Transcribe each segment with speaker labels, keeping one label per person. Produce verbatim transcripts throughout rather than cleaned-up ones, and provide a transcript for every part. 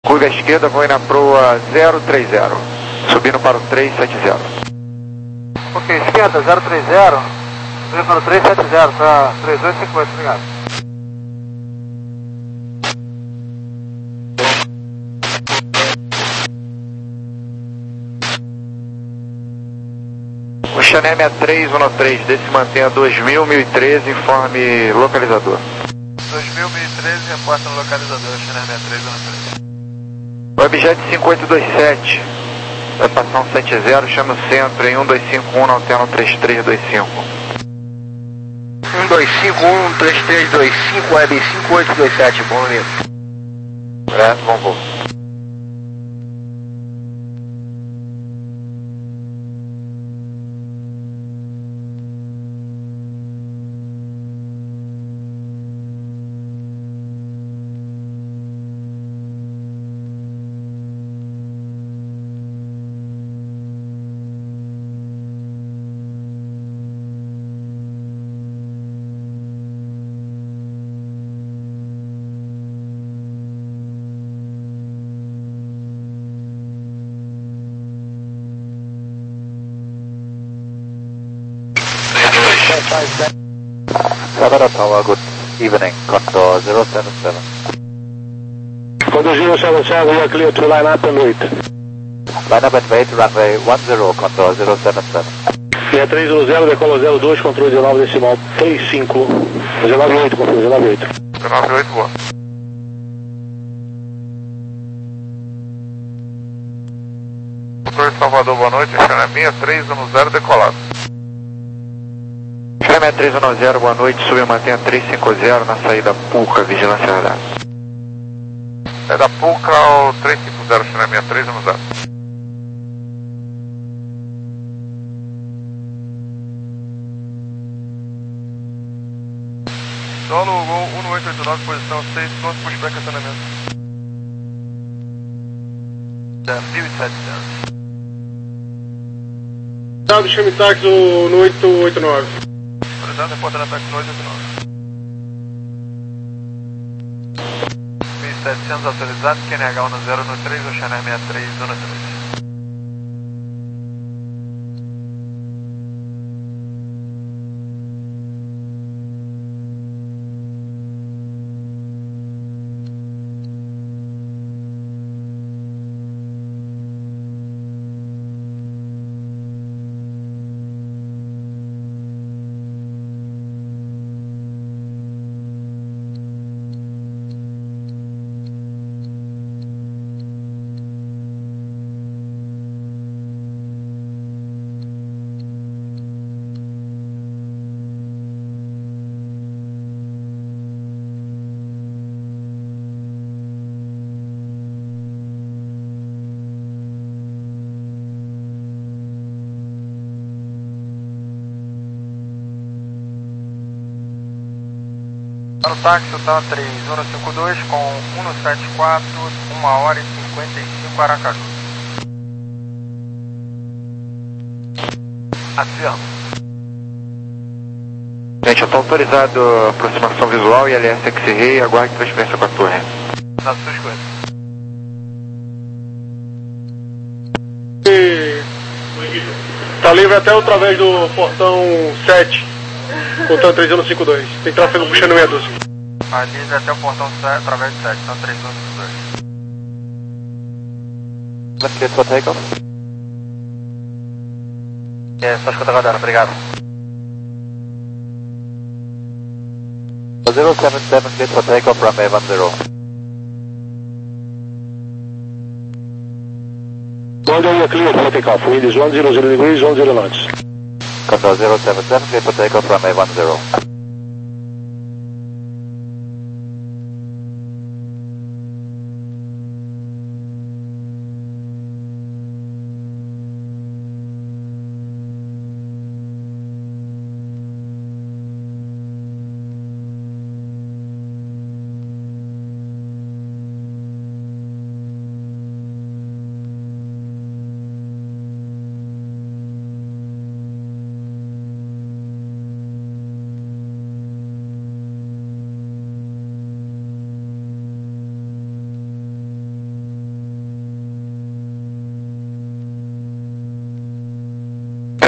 Speaker 1: Curva à esquerda, vou ir na proa zero três zero, subindo para o trezentos e setenta.
Speaker 2: Ok, esquerda, zero três zero, subindo para o trezentos e setenta, tá três dois cinco oito, obrigado.
Speaker 1: O Chané sessenta e três treze, desse mantenha dois mil, mil e treze, informe localizador.
Speaker 2: dois mil, mil e treze, reporta no localizador, Chané sessenta e três treze.
Speaker 1: O objeto cinco oito dois sete, vai passar um sete zero, chama o centro em um dois cinco um, na alterno três três dois cinco.
Speaker 2: um dois cinco um, três três dois cinco, web cinco oito dois sete, bom amigo.
Speaker 1: É, bom voo.
Speaker 3: Savannah Tower, good evening, Condor zero seven seven.
Speaker 4: Condor zero seven seven, we are clear to line up and wait.
Speaker 3: Line up and wait, runway one zero, Condor zero seven seven.
Speaker 4: Linha três zero zero, decola zero dois, controle dezenove decimal três cinco. dezenove oito, controle dezenove oito.
Speaker 1: dezenove oito, boa. Doutor Salvador, boa noite, Chané sessenta e três dezero, decolado. Chané sessenta e três dezero, boa noite, sube e mantenha trezentos e cinquenta na saída Pulca, vigilância radar. É da Pulca ao trezentos e cinquenta, Chané sessenta e três dezero. Solo Gol um oito oito nove, posição seis, pronto para o estacionamento. mil e setecentos.
Speaker 4: Dado, chame táxi no oito oito nove.
Speaker 1: Autorizado, reporta na táxi no oito oito nove. mil e setecentos autorizado, Q N H um zero um três, Oceanar sessenta e três, zona três. Para o táxi, o T A três zero cinco dois com cento e setenta e quatro, uma hora e cinquenta e cinco Aracaju. Afirma. Gente, eu estou autorizado a aproximação visual e L S X-Ray, aguarde transferência com a torre. Nas suas coisas.
Speaker 4: Tá livre até através do portão sete, portão três zero cinco dois. Tem tráfego puxando meia dúzia.
Speaker 1: Ah, livre até o portão sete, através do sete, então três zero cinco dois.
Speaker 3: Let's get for takeoff.
Speaker 2: É, só escuta rodando, obrigado.
Speaker 3: zero seven seven, get for takeoff, runway one zero.
Speaker 4: Condor, we are clear for takeoff. Wind is one zero zero degrees, one zero knots.
Speaker 3: Condor zero seven seven, get for takeoff, runway one zero.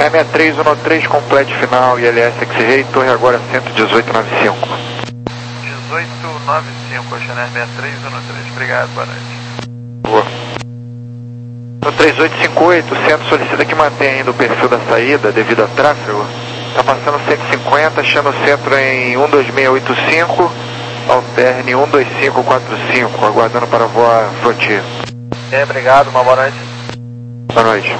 Speaker 1: R sessenta e três, um três, complete final, I L S X G, torre agora cento e dezoito, noventa e cinco.
Speaker 2: dezoito, noventa e cinco, Oceaner sessenta e três, um três, obrigado, boa noite.
Speaker 1: Boa. No três oito cinco oito, o centro solicita que mantenha ainda o perfil da saída devido a tráfego. Está passando cento e cinquenta, achando o centro em um dois seis oito cinco, alterne um dois cinco quatro cinco, aguardando para voar Frontier.
Speaker 2: É, obrigado, uma boa noite.
Speaker 1: Boa noite.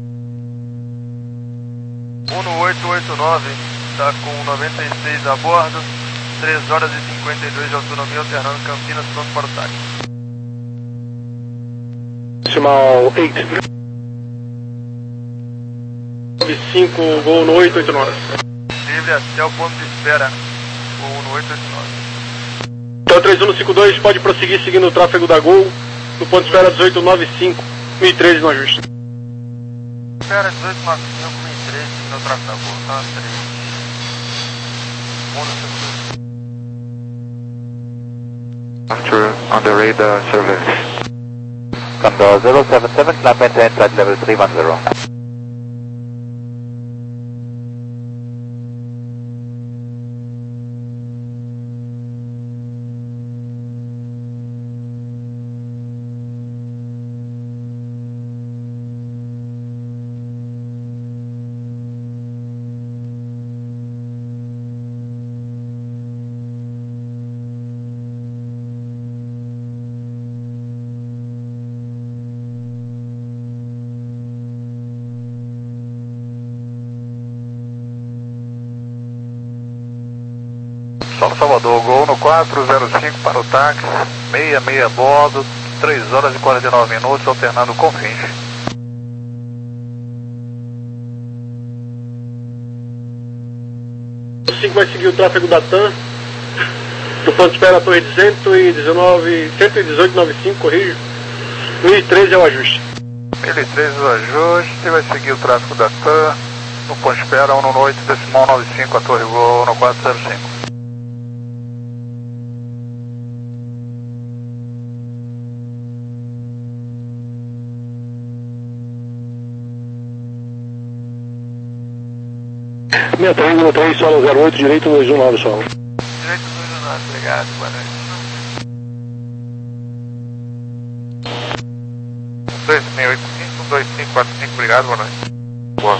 Speaker 2: um oito oito nove, está com noventa e seis a bordo, três horas e cinquenta e dois de autonomia, alternando Campinas, pronto para o táxi.
Speaker 4: Decimal oito. nove cinco, voo no oito oito nove.
Speaker 2: Livre até o ponto de espera, voo no oito oito nove.
Speaker 4: Então três um cinco dois, pode prosseguir seguindo o tráfego da Gol, no ponto de espera dezoito noventa e cinco, mil e treze no ajuste.
Speaker 2: Espera dezoito noventa e cinco, mil e treze, seguindo o tráfego da Gol, tá? três.
Speaker 1: Arthur, on the radar surveillance.
Speaker 3: Condor zero seven seven, climb maintain flight level three one zero.
Speaker 1: Solo Salvador, Gol no quatro zero cinco para o táxi, sessenta e seis a bordo, três horas e quarenta e nove minutos, alternando com fins.
Speaker 4: O cinco vai seguir o tráfego da TAM, no ponto de espera a torre de cento e dezenove, cento e dezoito noventa e cinco, corrijo, mil e treze é o ajuste.
Speaker 1: mil e treze o ajuste, vai seguir o tráfego da TAM, no ponto de espera um oito, decimal noventa e cinco, a torre Gol no quatro zero cinco.
Speaker 4: sessenta e três, um três, solo zero oito, direito dois um nove, solo.
Speaker 2: Direito dois um nove, obrigado, boa noite.
Speaker 1: dois seis oito cinco, dois cinco quatro cinco, obrigado, boa noite. Boa.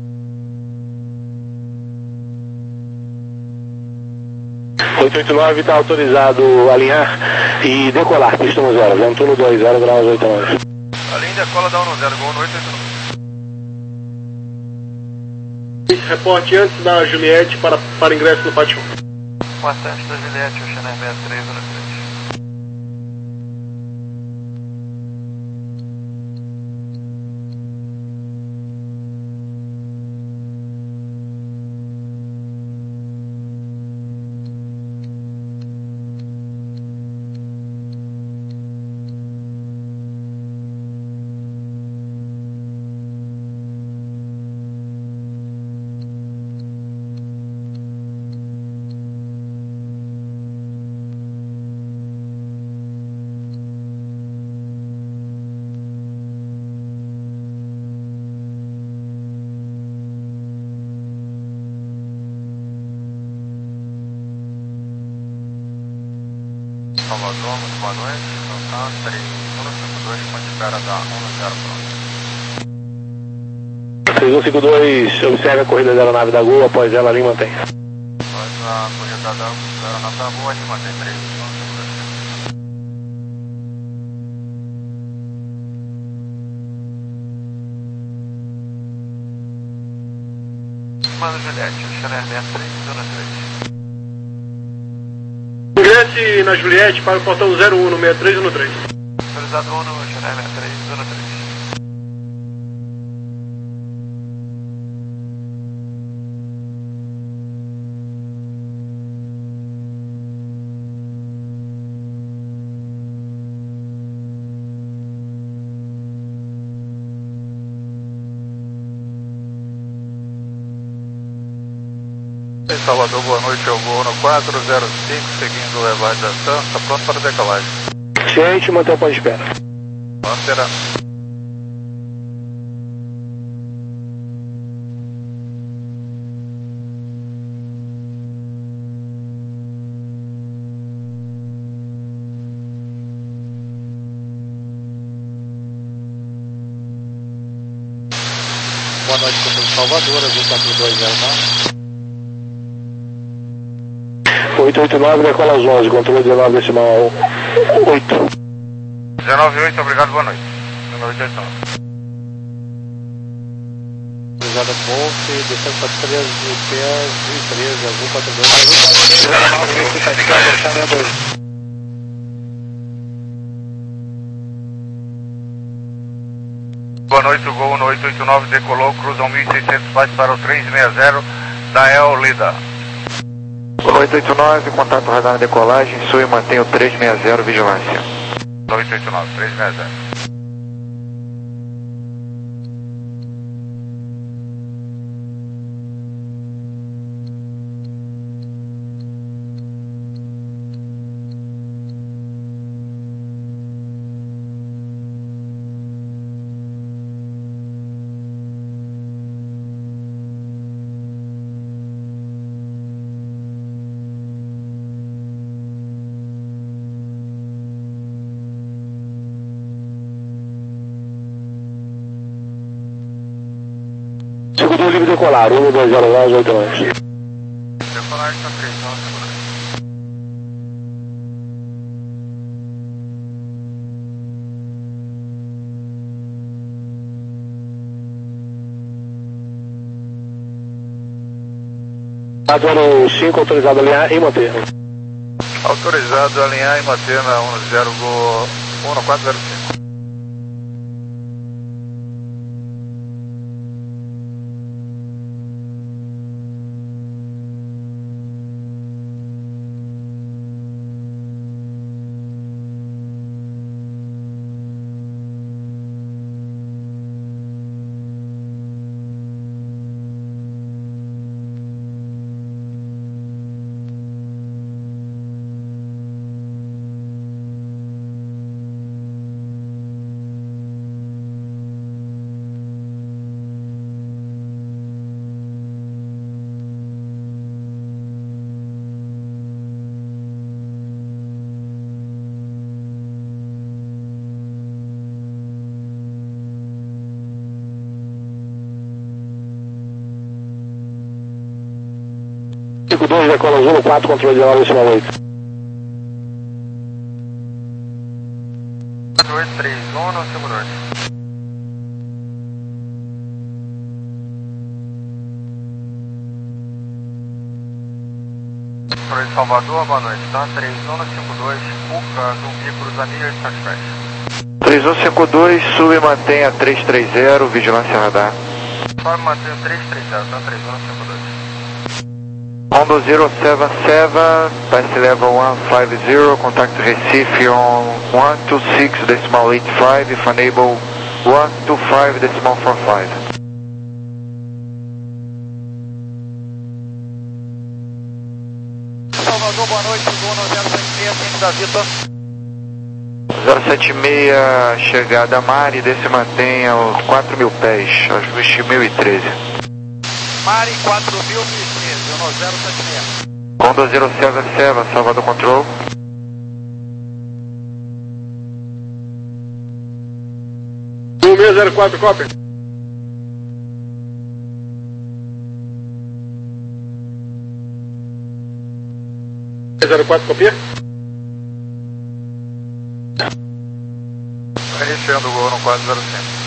Speaker 4: oito oito nove está autorizado a alinhar e decolar, pista no zero, vento no dois zero, graus oito nove.
Speaker 2: A linha de cola dá um no zero, Gol no oito oito nove.
Speaker 4: Reporte antes da Juliette para, para ingresso no pátio.
Speaker 2: Comandante da Juliette, Oceaner sessenta e três, um três.
Speaker 1: Salvador, muito boa noite. Então, três um cinco dois, ponto de espera da um zero pronto.
Speaker 4: três um cinco dois, observe a corrida da aeronave da Gol, após ela ali mantém.
Speaker 1: Após a corrida da aeronave da Gol, ali mantém três um cinco dois.
Speaker 2: Manda Juliette, Oceaner sessenta e três, um três.
Speaker 4: Ingresse na Juliette para o portão zero um no sessenta e três um três.
Speaker 2: Autorizado um no Oceaner sessenta e três, um três.
Speaker 1: Em Salvador, boa noite, eu vou no quatro zero cinco, seguindo o levante da TAM, está pronto para decolagem.
Speaker 4: Ciente, mantém o ponto de espera.
Speaker 1: Pantera.
Speaker 4: noite, controle Salvador, azul quatro dois zero nove. oito oito nove, decola às onze, controle dezenove decimal oito.
Speaker 2: dezenove oito, obrigado, boa noite. dezenove oito nove.
Speaker 4: Cruzada Golf, descendo para três, treze, azul quatro dois zero.
Speaker 2: Boa noite, o Gol no oito oito nove decolou, cruzam mil e seiscentos watts para o três seis zero da El Lida.
Speaker 1: oito oito nove, contato radar na decolagem, sul e mantém o três seis zero, vigilância.
Speaker 2: oito oito nove, três seis zero.
Speaker 4: Segundo livre decolar, um dois zero nove oito nove.
Speaker 2: Decolar está três, não, segurança.
Speaker 4: Adoro cinco, autorizado a alinhar e manter.
Speaker 2: Autorizado a alinhar e manter na um zero Gol um quatro zero cinco.
Speaker 4: cinco dois, decola Zulu quatro, controle de nove decimal oito.
Speaker 2: dois três um, não segurança. Por Salvador, boa noite, tá? três um cinco dois, Cuca, Zumbi, cruzamento e satisfecho.
Speaker 1: três um cinco dois, sub e mantém a três três zero, vigilância radar.
Speaker 2: Só manter o três três zero, tá? três um cinco dois.
Speaker 1: Hondo zero seven seven, pass level one five zero, contact Recife on one two six decimal eight five, if unable one two five decimal four five.
Speaker 2: Salvador, boa noite, Gol no zero sete seis, Cine da Vitor.
Speaker 1: zero sete seis, chegada a Mari, desce e mantenha os quatro mil pés, ajuste mil e treze.
Speaker 2: Mari, quatro mil e treze, no zero sete seis.
Speaker 1: Hondo zero seven seven, Salvador Control.
Speaker 4: um seis zero quatro, copy. zero quatro, copia.
Speaker 2: Iniciando o Gol no quatro zero cinco.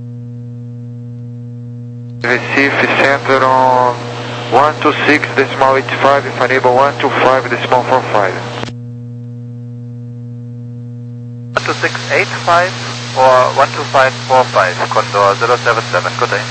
Speaker 1: Recife Center on one two six decimal eight five, if unable one two five decimal four five.
Speaker 2: one two six eight five or one two five four five, Condor zero seven seven, good day.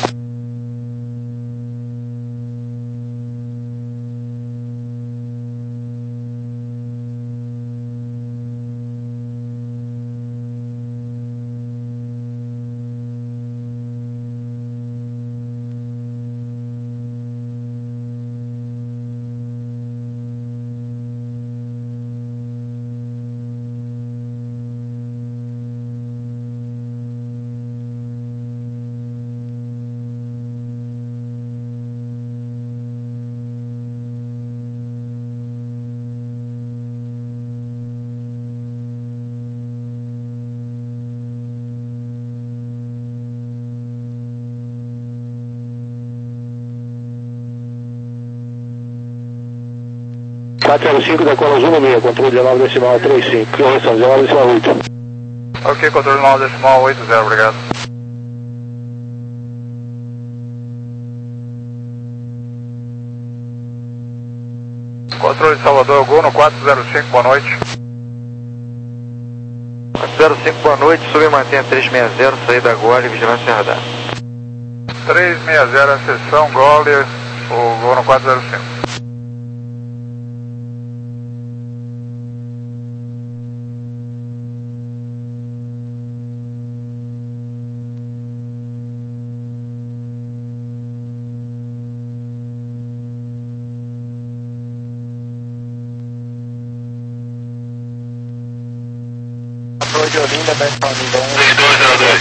Speaker 4: quatro zero cinco, decola Zulu meia, controle dezenove decimal trinta e cinco, correção dezenove decimal oito.
Speaker 2: Ok, controle dezenove decimal oitenta, obrigado. Controle de Salvador, Gol no quatro zero cinco, boa noite.
Speaker 1: quatro zero cinco, boa noite, sub e mantenha trezentos e sessenta, saída Gole, vigilância radar.
Speaker 2: trezentos e sessenta, seção Gole, o Gol no quatro zero cinco.
Speaker 3: De Olinda, vai Palmeiras.
Speaker 2: dois zero dois.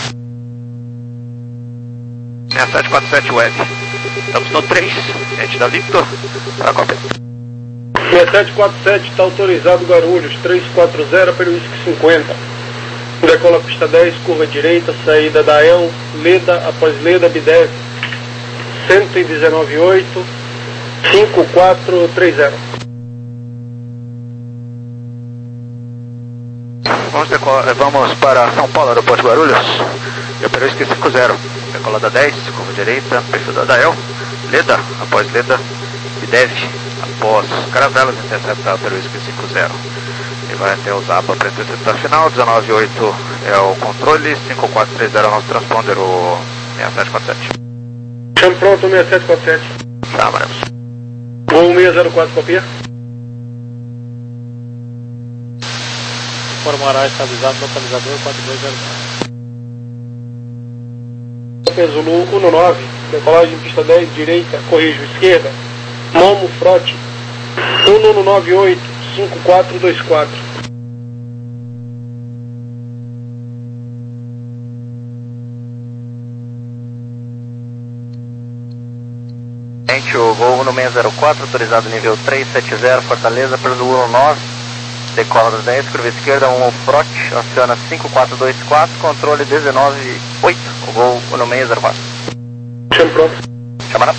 Speaker 3: seis sete quatro sete Web. Estamos no três, gente da Victor, para qualquer.
Speaker 4: seis sete quatro sete, está autorizado Guarulhos, trezentos e quarenta pelo Whisky cinquenta. Decola pista dez, curva direita, saída da El, Leda, após Leda, Bidev, cento e dezenove oito, cinco quatro três zero.
Speaker 3: Vamos, decolar, vamos para São Paulo, aeroporto de Guarulhos. Operoski cinquenta. Decolada dez, curva direita, perfil da Dael. Leda, após Leda. Bidev, após Caravelas, intercepta Operoski cinquenta. E vai até o Zapa para interceptar final. dezenove oito é o controle. cinco quatro três zero é o nosso transponder, o seis sete quatro sete.
Speaker 4: Chamo pronto, seis sete quatro sete.
Speaker 3: Chamaremos.
Speaker 4: Gol seis zero quatro, copia.
Speaker 5: Formará estabilizado, localizador quatro dois zero nove.
Speaker 4: Zulu dezanove, decolagem pista dez, direita, corrijo, esquerda, Momo Frote, um um nove oito, cinco quatro dois quatro.
Speaker 3: Gente, o voo no seis zero quatro, autorizado nível trezentos e setenta, Fortaleza, pelo um nove. Decola das dez, curva esquerda, um Frot, aciona cinco quatro dois quatro, controle dezenove oito, o voo no seis zero quatro.
Speaker 4: Chamo pronto.
Speaker 3: Chamará.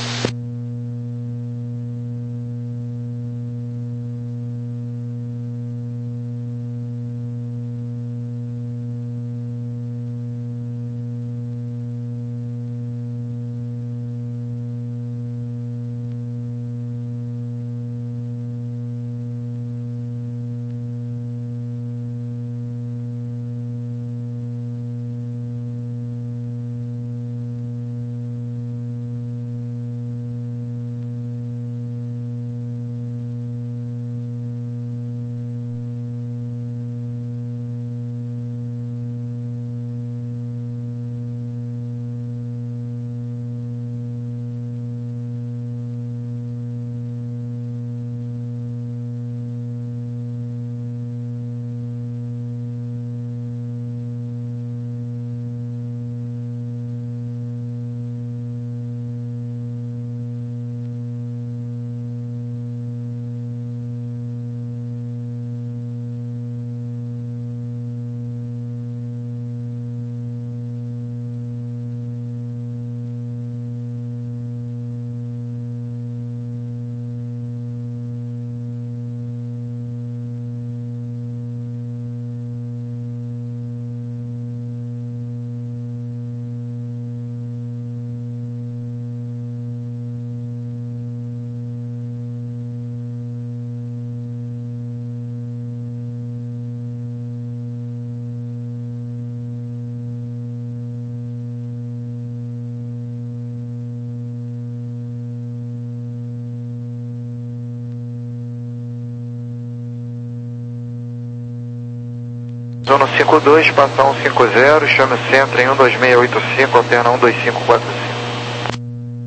Speaker 1: Zona cinquenta e dois, passa um cinco zero, chame o centro em um dois seis oito cinco, alterna um dois cinco quatro cinco.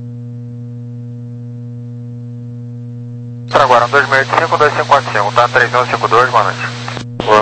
Speaker 2: Para agora, um dois seis oito cinco, um dois cinco quatro cinco, tá? três um cinco dois, boa noite.
Speaker 1: Boa.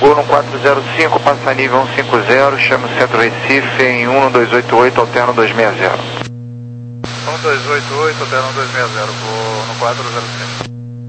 Speaker 1: Gol no quatro zero cinco, passa nível cento e cinquenta, chama o Centro Recife em um dois oito oito, alterno duzentos e sessenta.
Speaker 2: um dois oito oito, alterno duzentos e sessenta, vou no quatro zero cinco.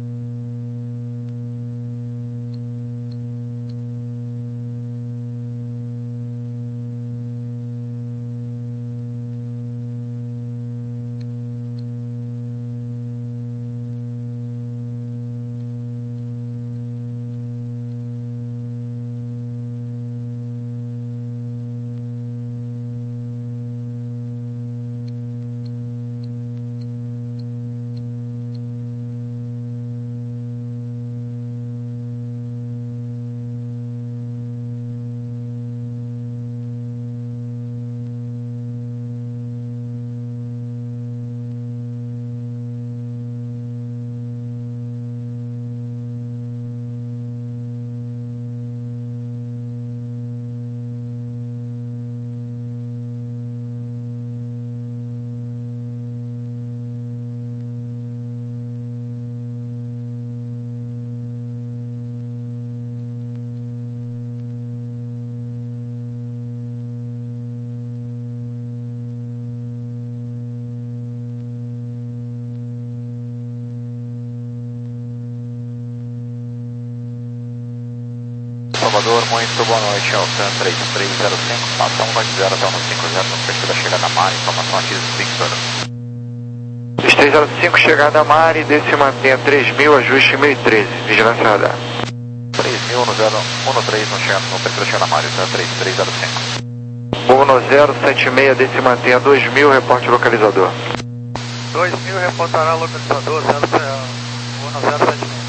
Speaker 3: Salvador, muito boa noite, Alcan três três zero cinco, passa um dois zero até um cinquenta no perfil da chegada Mari, informação aqui do Victor.
Speaker 1: três três zero cinco, chegada Mari, desce e mantenha três mil, ajuste mil e treze, vigilância radar.
Speaker 3: três mil no zero um três no, chegada, no perfil da chegada Mari, três três zero cinco.
Speaker 1: Gol no zero sete seis, desce e mantenha dois mil, reporte localizador.
Speaker 2: dois mil reportará localizador, zero, vou no zero sete seis.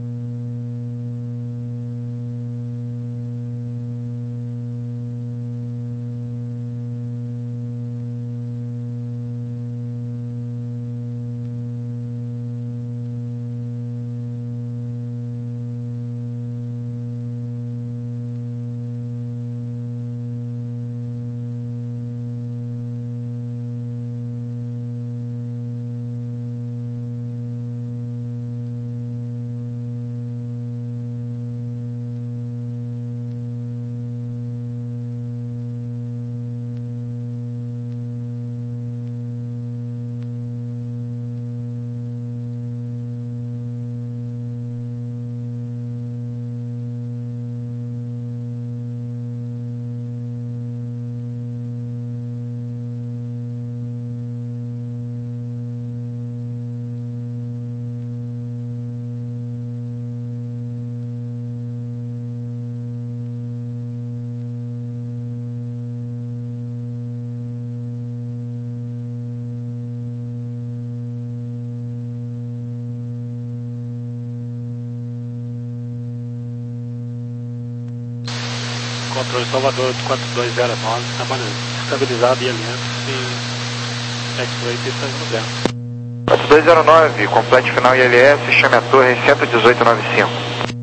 Speaker 5: Controle Salvador quatro dois zero nove, trabalhando estabilizado e alinhando e X-Ray pista no zero.
Speaker 1: quatro dois zero nove, complete final I L S, chame a torre cento e dezoito noventa e cinco.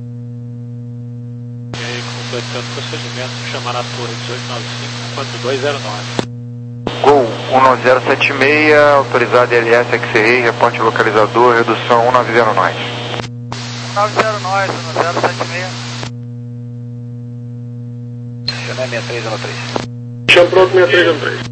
Speaker 5: E aí, completando o procedimento, chamar a torre dezoito noventa e cinco, quatro dois zero nove.
Speaker 1: Gol um zero sete seis, autorizado I L S X-Ray, reporte localizador, redução um nove zero nós.
Speaker 2: nove zero nós, um zero sete seis.
Speaker 3: Chama seis três zero três.
Speaker 4: Chama pronto seis três zero três.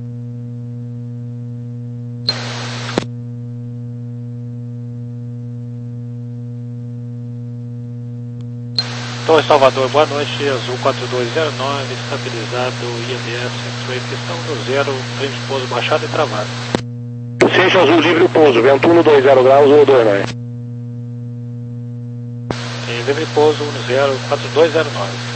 Speaker 5: Torre Salvador, boa noite, Azul quatro dois zero nove, estabilizado, I L S, X-Ray, pistão do zero, trem de pouso baixado e travado.
Speaker 4: Ciência Azul livre pouso, vento um dois zero graus ou dois nove.
Speaker 5: Em livre pouso um zero, quatro dois zero nove.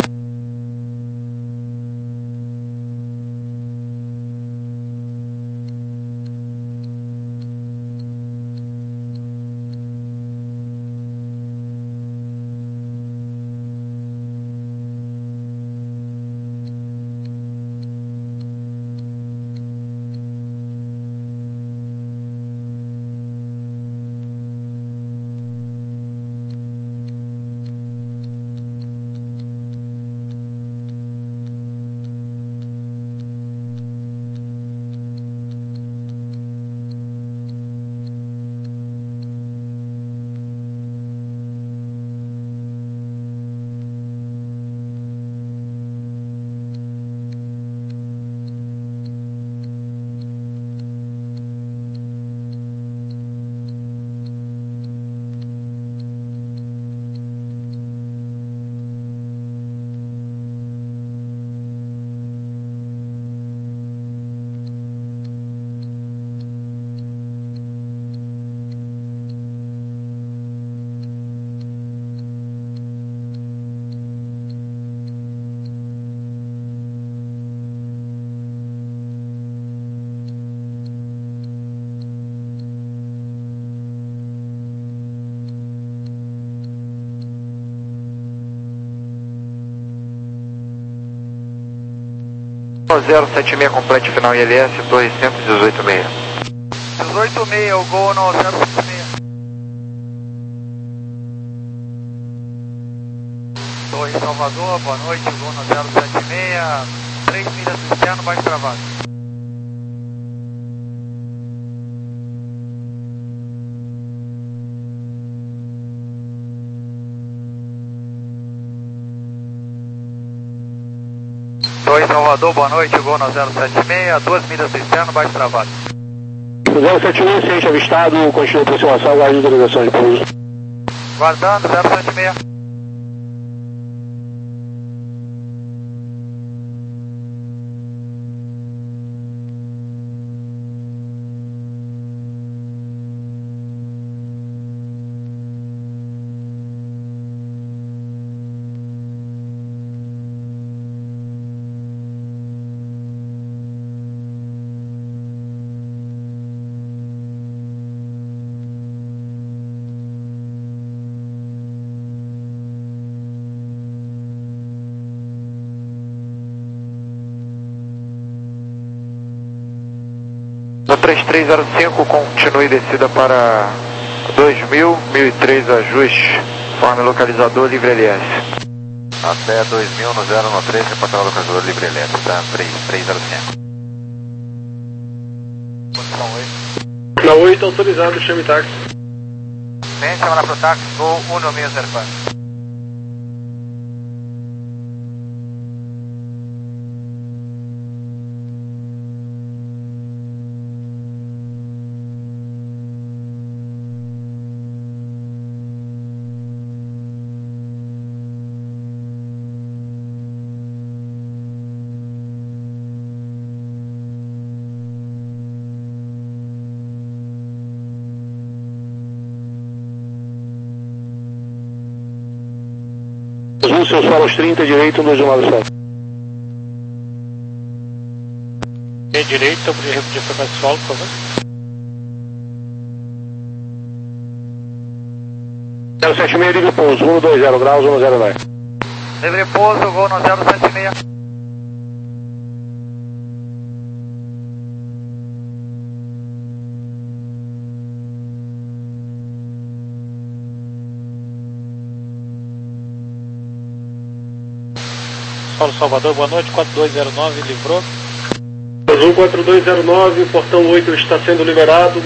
Speaker 1: zero sete seis, complete final I L S, Torre cento e dezoito seis.
Speaker 2: dezoito seis, o Gol no zero sete seis. Torre Salvador, boa noite, o Gol no zero sete seis, três milhas externo, baixo travado. Torre Salvador, boa noite, Gol no zero sete seis, duas milhas externo, baixo travado.
Speaker 4: zero sete seis, ciente avistado, continua a aproximação, aguarde autorização de pouso.
Speaker 2: Guardando, zero sete seis.
Speaker 1: No três três zero cinco, continue descida para dois mil, mil e três ajuste, forme localizador livre L S.
Speaker 3: Até dois mil no zero no três, reportar o localizador livre L S, tá? três três zero cinco.
Speaker 2: Posição oito.
Speaker 4: Na oito, autorizado, chame táxi.
Speaker 2: Vem, chama lá pro táxi, Gol um no meio zero quatro.
Speaker 4: Azul, seus faros trinta, direito, um dois um nove sete.
Speaker 5: E direito, podia repetir para mais solo, por favor.
Speaker 4: zero sete seis, livre pouso, um dois zero graus, um zero nove.
Speaker 2: Livre pouso, Gol no zero sete seis.
Speaker 5: Solo Salvador, boa noite, quatro dois zero nove, livrou.
Speaker 4: Azul quatro dois zero nove, portão oito está sendo liberado.